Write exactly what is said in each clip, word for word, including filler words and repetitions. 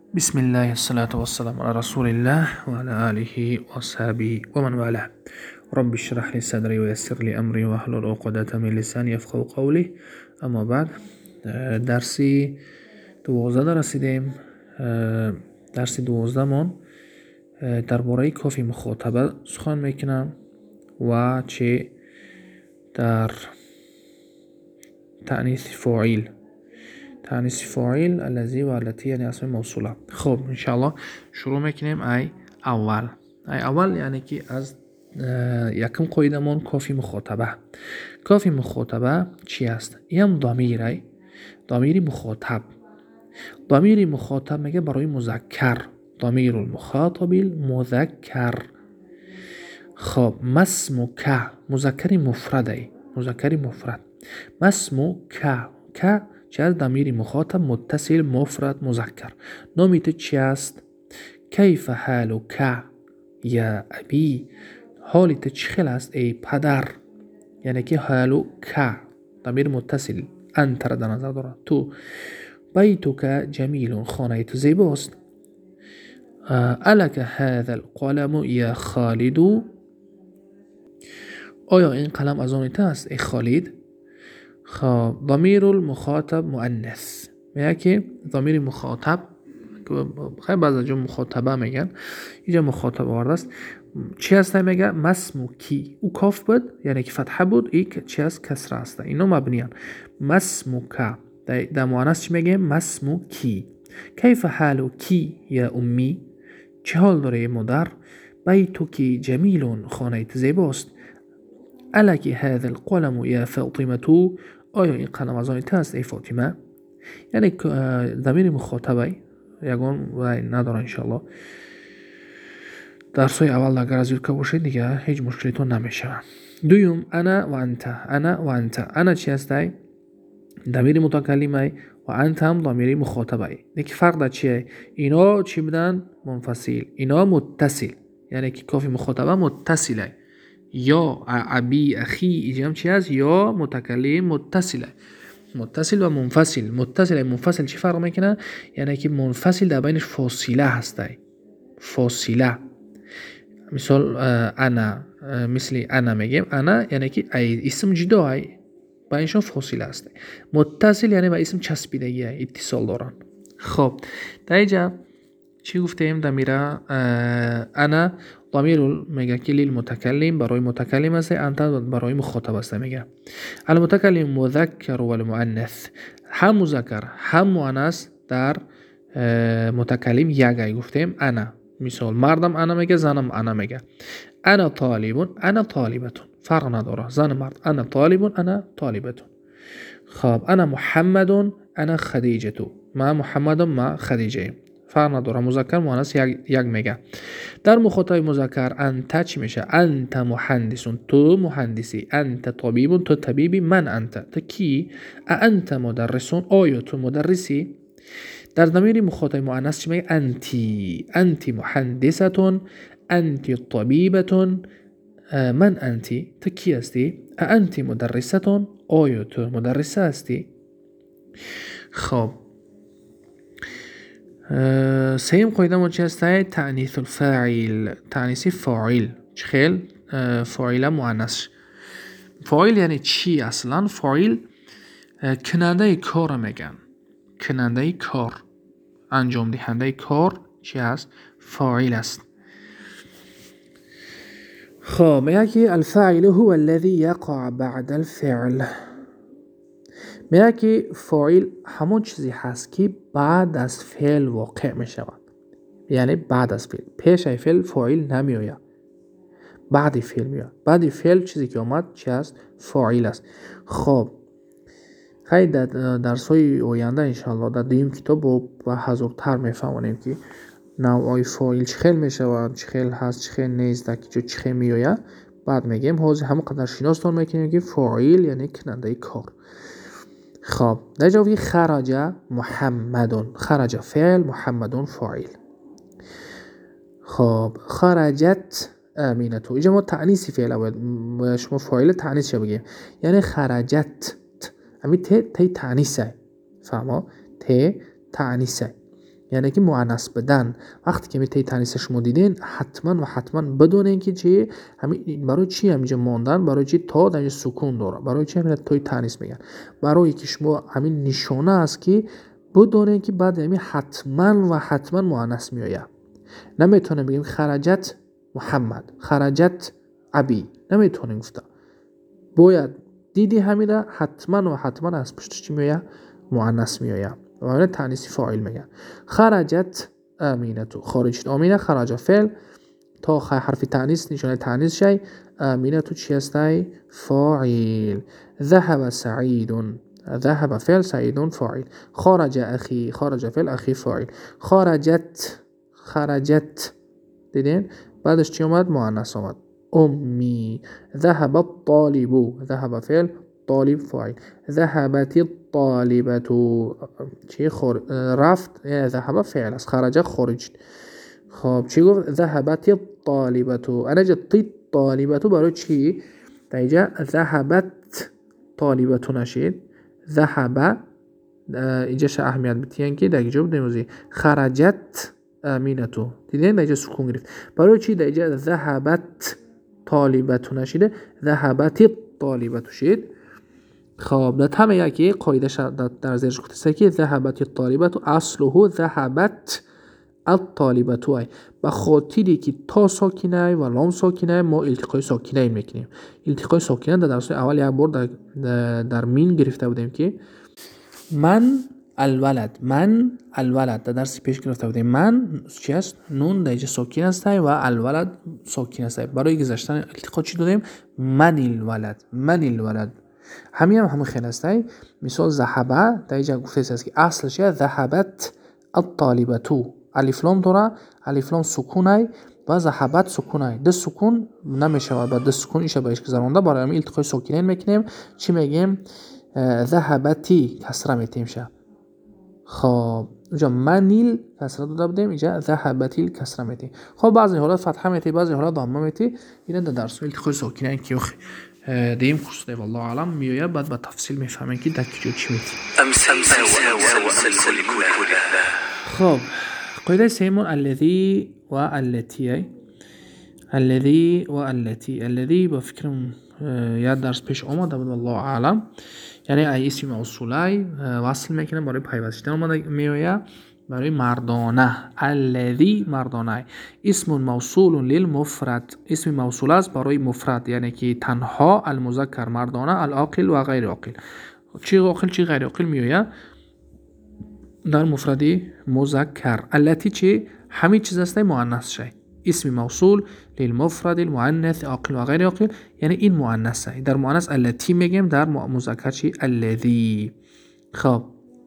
بسم الله الصلاة والسلام على رسول الله وعلى آله وصحبه ومن والاه. رب اشرح لي صدري ويسر لي أمري واحلل عقدة من لساني يفقهوا قولي. اما بعد درسی دوازده رسیدیم. درسی دوازده من درباره کافی مخاطبه سخن میکنم و چه در تأنیث فاعل تأنیث فاعل الذی و التی یعنی اسم موصوله. خب انشاءالله شروع میکنیم. ای اول ای اول یعنی که از یکم قاعده‌مان کافی مخاطبه. کافی مخاطبه چی است؟ این ضمیر ای ضمیر مخاطب. ضمیر مخاطب میگه برای مذکر، ضمیر المخاطب المذکر. خب مسموک مذکر مفرد ای مذکر مفرد. مسموک که چی است؟ ضمیر مخاطب متصل مفرد مذکر. نامیت چی است؟ کیف حالک یا ابی، حالت چخل است ای پدر. یعنی که حالک ضمیر متصل انت را در نظر دارد. تو بیتک جمیل، خانه تو زیباست. الک هذا القلم یا خالد، آیا این قلم از آن تو است ای خالد؟ خب ضمیر المخاطب مؤنث میگه که ضمیر مخاطب خیلی بعضی جا مخاطبه میگن، اینجا مخاطب آورده است. چی هست؟ میگه مسموکی، او کاف بود یعنی که فتحه بود، ای چی هست؟ کسره است. اینا مبنیان. مسموکه در مؤنث چی میگه؟ مسموکی. کیف حالکی یا امی، چه حال داره مادر؟ بیتوکی جمیلون، خانه تو زیباست. الکی هذا القلم یا فاطمه، آیا این قلم از آن تو است ای فاطمه؟ یعنی ضمیر مخاطبه یگان و نداره. انشاءالله درسای اول اگر از یادک باشید دیگه هیچ مشکلیتون نمیشه. دویم انا و انت. انا و انت، انا چی است؟ ضمیر متکلمه و انت هم ضمیر مخاطبه. دیگه فرق در چیه؟ اینا چی بودن؟ منفصل، اینا متصل. یعنی که کافی مخاطبه متصله. یا ابی اخی اینجا هم چی است؟ یا متکلم متصله. متصل و منفصل. متصل و منفصل چی فرق میکنه؟ یعنی که منفصل در بینش فاصله هسته. فاصله. مثال انا، مثل انا میگیم انا یعنی که ای اسم جدا بینشون فاصله هسته. متصل یعنی با اسم چسبیدگی اتصال دارن. خب در اینجا چی گفتیم؟ ضمیر انا ضمیر میگه که للمتکلم، برای متکلم است. انت برای مخاطب است. میگه المتکلم مذکر و المؤنث، هم مذکر هم مؤنث در متکلم یگی. گفتیم انا، مثال مردم انا میگه، زنم انا میگه. انا طالب انا طالبتون، فرق نداره زن مرد. انا طالب انا طالبتون. خب انا محمد انا خدیجه، ما محمدم ما خدیجه، فرق نداره مذکر مؤنث یک یک میگه. در مخاطب مذکر انت چی میشه؟ انت مهندسون، تو مهندسی. انت طبیب، تو طبیبی. من انت، تو کی؟ انت مدرسون، آیا تو مدرسی؟ در ضمیر مخاطب مؤنث چی میگه؟ انتی، انتی محندستون، انتی طبیبتون. من انتی، تو کی هستی؟ انتی مدرستون، آیا تو مدرسه هستی؟ خب سیم قاعده ما چی هست؟ تأنیث الفاعل، تأنیث فاعل. چخیل فاعل مؤنث. فاعل یعنی چی اصلا؟ فاعل کننده کار میگن، کننده کار، انجام دهنده کار چی هست؟ فاعل است. خب میگه که الفاعل هو الذي يقع بعد الفعل. میگه که فاعل همون چیزی هست که بعد از فعل واقع می شود. یعنی بعد از فعل، پیش از فعل فاعل نمی آید، بعد فعل می آید. بعد فعل چیزی که آمد چی است؟ فاعل است. خب خیلی در درس‌های آینده انشاءالله در دویم کتاب با حضورتر میفهمونیم که نوعای فاعل چخیل می شود، چخیل هست، چخیل نیست، در که چخیل می آید. بعد میگیم حاضر همون قدر شناستان میکنیم که فاعل یعنی کننده کار. خب در جوابی خرج محمدون، خرج فعل، محمدون فاعل. خب خرجت امینتو، اینجا ما تعنیسی فعل باید شما فاعل تعنیس چه بگیم؟ یعنی خرجت، امی ت تی تعنیسه، فهمه؟ ت تعنیسه. یعنی که مؤنث بدن. وقتی که می تی تانیثش دیدین حتما و حتما بدونین که چی همین برای چی همینجا ماندن، برای چی تا در سکون داره، برای چی همین توی تانیث میگن، برای که شما همین نشانه است که بدونین که بعد همین حتما و حتما مؤنث میآید. نمیتونه بگیم خرجت محمد، خرجت ابی، نمیتونیم گفت. باید دیدی همیشه حتما و حتما از پشتش چی میآید؟ مؤنث میآید. و همین تانیث فاعل میگن. خرجت امینه، تو خارجید امینه، خرج فعل تا حرف تانیث نشانه تانیث شی. امینه تو چی هستی؟ فاعل. ذهب سعید، ذهب فعل، سعید فاعل. خرج اخی، خرج فعل، اخی فاعل. خرجت، خرجت دیدین بعدش چی اومد؟ مؤنث اومد. امی. ذهب الطالب، ذهب فعل، طالب فاعل. ذهبت الطالبة چی خور... رفت، یعنی ذهب فعل است، خرج خرج. خب چی گفت؟ ذهبت الطالبة. انا جت الطالبة برای چی؟ در اینجا ذهبت طالبة نشید، ذهب اینجاش اهمیت بتین که در اینجا بودیم خرجت امینتو، دیدین در اینجا سکون گرفت. برای چی در اینجا ذهبت طالبة نشیده، ذهبت طالبة شید. خب در همه یکی قاعده در زیرش گفته که ذهبت الطالبة اصله ذهبت الطالبة ای، به خاطری که تا ساکنه و لام ساکنه ما التقای ساکنه میکنیم. التقای ساکنه در درس اول یک بار در, در, در مین گرفته بودیم که من الولد، من الولد در درس پیش گرفته بودیم. من چی است؟ نون در اینجا ساکن است و الولد ساکن است. برای گذاشتن التقا چی دادیم؟ من الولد، من الولد. همین هم همون خیلی است. مثال ذهبه در اینجا گفته است که اصلش ذهبت الطالبة، الف لام داره، الف لام سکونه و ذهبت سکونه. ده سکون نمیشه و بعد ده سکون ایشه بهش گذرونده. برای همین التقای ساکنین میکنیم. چی میگیم؟ ذهبتی کسره میتیم شه. خب اینجا منیل کسره داده بودیم، اینجا ذهبتی کسره میتیم. خب بعضی حالات فتحه میتی، بعضی حالات ضمه میتی. اینا در درس التقای ساکنین که دیم کورس دی والله اعلم میویه بعد با تفصیل میفهمین که در کجا چی میتی. خب قاعده سیمون الذی و التی، الذی و التی. الذی با فکرم یاد درس پیش آمده بود والله اعلم، یعنی ای اسم موصولای وصل میکنه برای پیوستن اومده میویه برای مردانه. الذی مردانه. اسم موصول للمفرد، اسم موصول است برای مفرد، یعنی که تنها المذکر مردانه، العاقل و غیر عاقل. چی عاقل چی غیر عاقل میویه در مفردی مذکر. التی چی؟ همین چیز است مؤنث شی. اسم موصول للمفرد المؤنث عاقل و غیر عاقل، یعنی این مؤنث است. در مؤنث التی میگیم، در مذکر چی؟ الذی. خب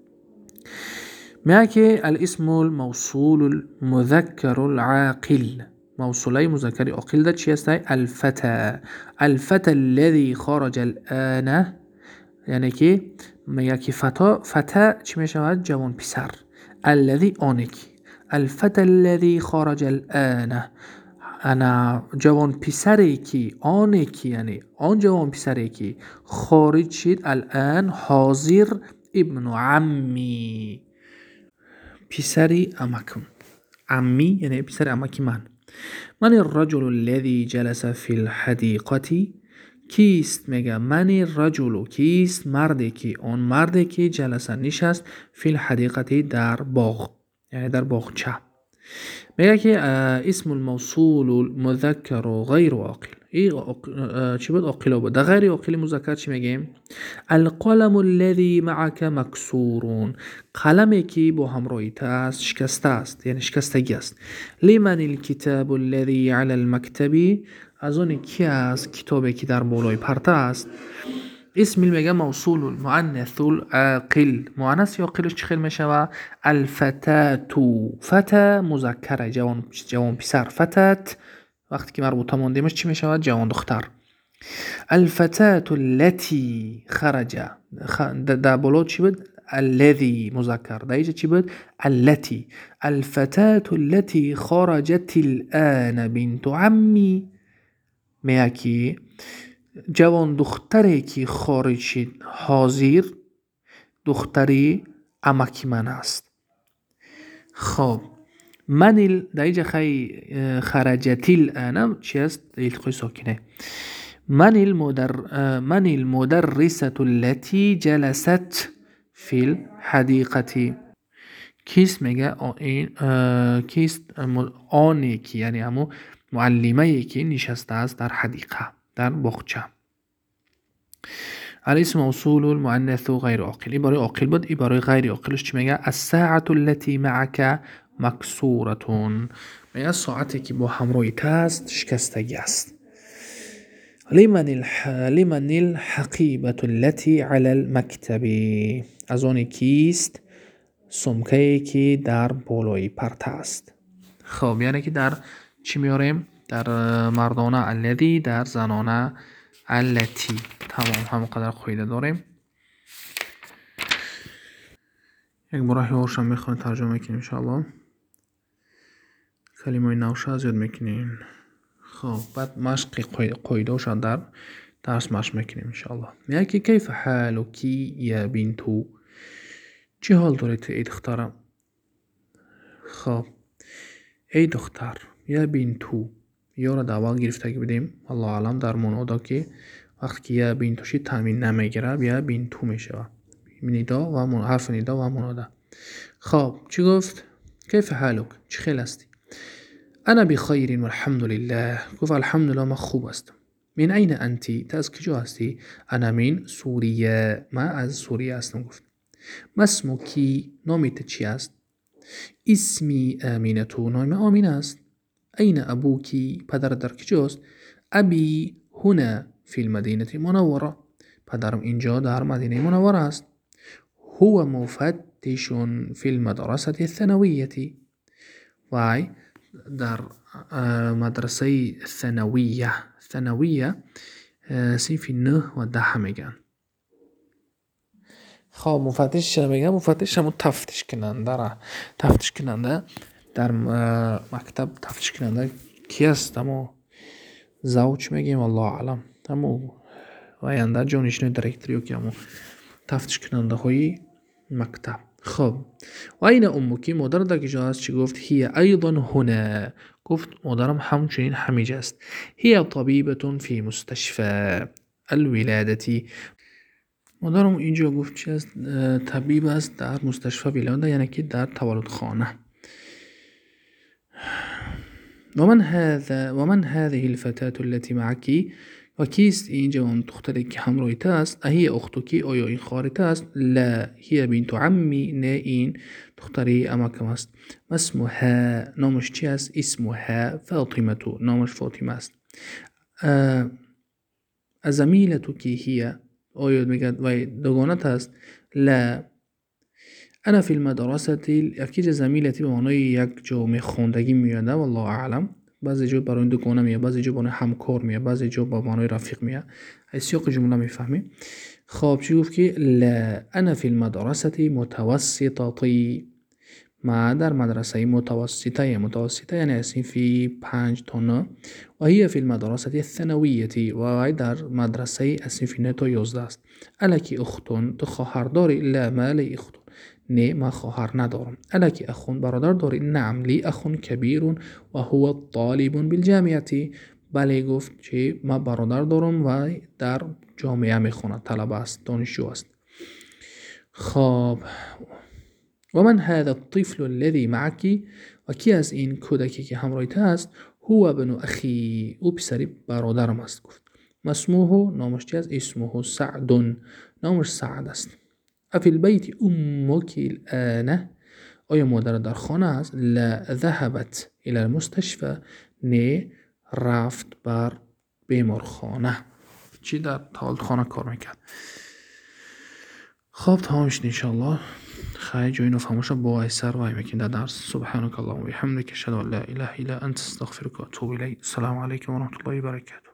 میگه که الاسم الموصول المذکر العاقل، موصولای مذکر عاقل ده چی است؟ الفتى، الفتى الذي خرج الان، یعنی که میگه که فتا، فتا چی میشود؟ جوان پسر. الذي آنک، الفتى الذي خرج الان، انا جوان پسری که آنک، یعنی آن جوان پسری که خارج شد الان، حاضر ابن عمی، پسری امکم. عمی یعنی پسر امکی من. من الرجل الذي جلس في الحديقة، کیست؟ میگه من الرجل، کیست؟ مردی که، آن مردی که جلسه نشست فی الحدیقه در باغ، یعنی در باغچه. میگه که اسم الموصول المذکر غیر عاقل، این چی بود؟ عاقل بود. در غیر عاقل مذکر چی میگیم؟ القلم الذي معك مکسور، قلمی که با همراهیت است شکسته است، یعنی شکستگی است. لمن الكتاب الذي على المكتب، از اون کی است کتابی که در بالای پرده است. اسم میگه موصول المؤنث العاقل، مؤنث یا عاقلش چی خیلی میشه؟ الفتات، فتا مذکر جوان، جوان پسر. فتات وقتی که مربوطه موندیمش چی میشه؟ جوان دختر. الفتات التي خرج، در بالا چی بود؟ الذي مذکر، در اینجا چی بود؟ التي. الفتات التي خرجت الان بنت عمي، میگه که جوان دختری که خارج شد حاضر دختری امکی من است. خب من ال در اینجا خیلی خرجتی الان چی است؟ التقاء ساکنه. من المدر من المدرسة التي جلست في الحديقة. کیست میگه این کیست آنی که یعنی همون معلمه که نشسته است در حدیقه در باغچه. الاسم موصول المؤنث غیر عاقل. عباره عاقل بود، عباره غیر عاقلش چی میگه؟ الساعة التي معك مکسورة. میگه ساعتی که با همراهیت است شکستگی است. لمن الح... لمن الحقيبة التي على المكتب. از آن کیست سمکه‌ای که در بالای پرده است. خب یعنی که در چی میاریم؟ در مردانه الذی، در زنانه التی. تمام همونقدر خویده داریم. یک بار هاش هم میخواین ترجمه کنیم انشاءالله. کلمه نوشه زیاد میکنیم. خب بعد مشق قایده هاش در درس مشق میکنیم انشاءالله. میگه که کیف حالکی یا بنتو. چه حال دارید ای دخترم؟ خب ای دختر یا بنتو یا را دعوال گرفتگی بدیم الله علم در منادا که وقتی که یا بنتوشی تامین نمیگیره یا بنتو میشه. ندا و من... حرف ندا و منادا. خب چی گفت؟ کیف حالک؟ چه خیل هستی؟ انا بخیر والحمد لله. گفت الحمدلله ما خوب هستم. من این انتی؟ تا از کجا هستی؟ انا من سوریه. ما از سوریه هستم. گفت ما اسمکی؟ نامت چی است؟ اسمی آمینتو. نام آمین است. این ابوکی؟ پدر در کجاست؟ ابی هنا فی المدینه منوره. پدرم اینجا در مدینه منوره است. هو مفتش فی المدرسه الثانویه. وای در مدرسه ثانویه. ثانویه صنف نه و ده میگن. خب مفتش چرا میگن؟ مفتش همون تفتیش کننده را تفتیش کننده در مکتب تفتیش کننده کی است؟ اما زوج میگیم الله علم. اما وینده جانشین دایرکتوری که همون تفتیش کننده های مکتب. خب و این امکی؟ مادر در کجا است؟ چی گفت؟ هی ایضا هنا. گفت مادرم همچنین همینجا است. هی طبیبه فی مستشفى الولادتی. مادرم اینجا گفت چی است؟ طبیب است در مستشفى ولاده، یعنی که در تولد خانه. و من هذا و من هذه الفتاة التي معك. و کیست این جوان دختری که همراهیت است؟ اهی اختکی؟ آیا این خواهرت است؟ لا هی بنت عمی. نه این دختری عمکم است. اسمها؟ نامش چی است؟ اسمها فاطمه. نامش فاطمه است. ازمیلتک هی؟ آیا میگه وای دوگانت است؟ لا انا فی المدرسه. اکیج زمیلتی به معنای یک جا خوندگی میاده والله اعلم. بعضی جا برای دوگانه میاد، بعضی جا برای همکار میاد، بعضی جا با معنای رفیق میاد. از سیاق جمله میفهمی. خب چی گفت که لا انا فی المدرسه متوسطه. ما در مدرسه متوسطه. متوسطه یعنی صنف پنج تا نه. و هی فی المدرسه الثانویه. و در مدرسه صنف نه تا یازده است. الکی اختون؟ تو خواهر داری؟ لا ما لی اختون. نه ما خواهر ندارم. الکی اخون؟ برادر داری؟ نعم لی اخون کبیر و هو طالب بالجامعه. بله گفت چه ما برادر دارم و در جامعه میخواند، طلبه است، دانشجو است. خب و من هذا الطفل الذي معك. و کی از این کودکی که همراهیت است؟ هو ابن اخی. او پسری برادرم است. گفت اسمه؟ نامش چی است؟ اسمه سعد. نامش سعد است. افی البیت امک الان؟ آیا مادر در خانه است؟ لا ذهبت الى المستشفى. نه رفت بر بیمارخانه. چی در تولدخانه کار میکرد. خب تمام شد انشاءالله. خیلی جای نفهموش با ایسر وای میکن در درس. سبحانك اللهم و بحمدك اشهد ان لا اله الا انت استغفرك و اتوب الیک. السلام علیکم و رحمت الله و برکاته.